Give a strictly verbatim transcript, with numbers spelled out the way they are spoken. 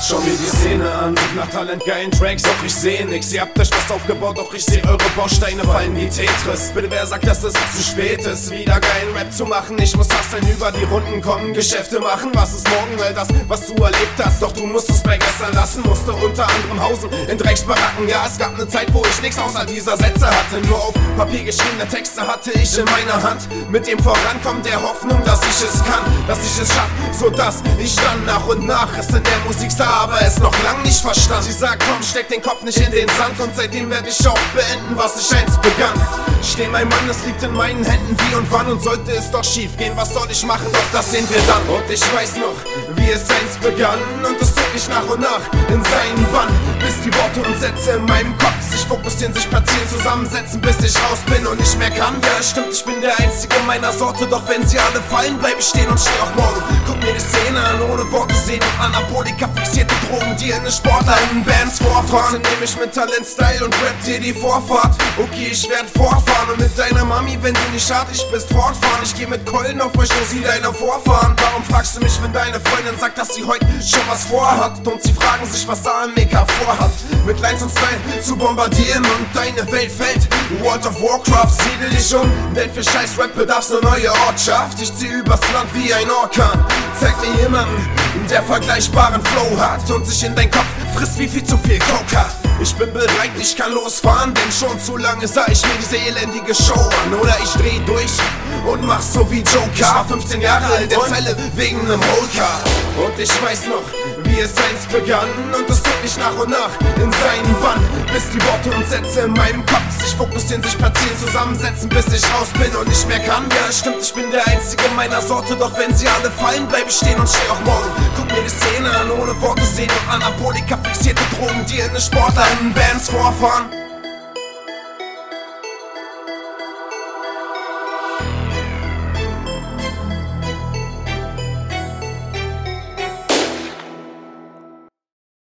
Schau mir die Szene an, such nach talentgeilen Tracks, doch ich seh nix. Ihr habt euch was aufgebaut, doch ich seh eure Bausteine fallen wie Tetris. Bitte wer sagt, dass es zu spät ist, wieder geilen Rap zu machen? Ich muss hustlen, über die Runden kommen, Geschäfte machen. Was ist morgen, weil das, was du erlebt hast, doch du musst es bei gestern lassen. Musste unter anderem hausen in Drecksbaracken. Ja, es gab ne Zeit, wo ich nix außer dieser Sätze hatte. Nur auf Papier geschriebene Texte hatte ich in meiner Hand. Mit dem Vorankommen der Hoffnung, dass ich es kann, dass ich es schaff, so dass ich dann nach und nach es in der Musik sah, aber es noch lang nicht verstand. Sie sagt, komm, steck den Kopf nicht in den Sand, und seitdem werde ich auch beenden, was ich einst begann. Steh mein Mann, es liegt in meinen Händen, wie und wann, und sollte es doch schief gehen, was soll ich machen, doch das sehen wir dann. Und ich weiß noch, wie es einst begann, und es zog mich nach und nach in seinen Bann, bis die Worte und Sätze in meinem Kopf sich fokussieren, sich platzieren, zusammensetzen, bis ich raus bin und nicht mehr kann. Ja, stimmt, ich bin der Einzige meiner Sorte, doch wenn sie alle fallen, bleib ich stehen und steh auch morgen. Guck mir die Szene an, ohne Worte sehen und Anabolika fixierte Drogen, die in den Sportarten Bands vorfahren. Trotzdem nehm ich mit Talent, Style und Rap dir die Vorfahrt. Okay, ich werd fortfahren und mit deiner Mami, wenn du nicht artig bist, fortfahren. Ich geh mit Keulen auf euch und sie deine Vorfahren. Warum fragst du mich, wenn deine Freundin sagt, dass sie heute schon was vorhat? Und sie fragen sich, was A M K vorhat, mit Lines und Style zu bombardieren und deine Welt fällt. World of Warcraft, siedel dich um, denn für scheiß Rap bedarf's ne neue Ortschaft. Ich zieh übers Land wie ein Orkan. Zeig mir jemanden, der vergleichbaren Flow hat und sich in dein Kopf frisst wie viel zu viel Coke hat. Ich bin bereit, ich kann losfahren, denn schon zu lange sah ich mir diese elendige Show an. Oder ich dreh durch und mach so wie Joker. Ich war fünfzehn Jahre alt in Zelle wegen nem Holker. Und ich weiß noch, wie es einst begann, und es zog mich nach und nach in seinen Bann, bis die Worte und Sätze in meinem Kopf sich fokussieren, sich platzieren, zusammensetzen, bis ich raus bin und nicht mehr kann. Ja, stimmt, ich bin der Einzige meiner Sorte, doch wenn sie alle fallen, bleib ich stehen und steh auch morgen. Guck mir die Szene an, ohne Worte sehen und Anabolika fixierte Drogen, die in den Sportarten Bands vorfahren.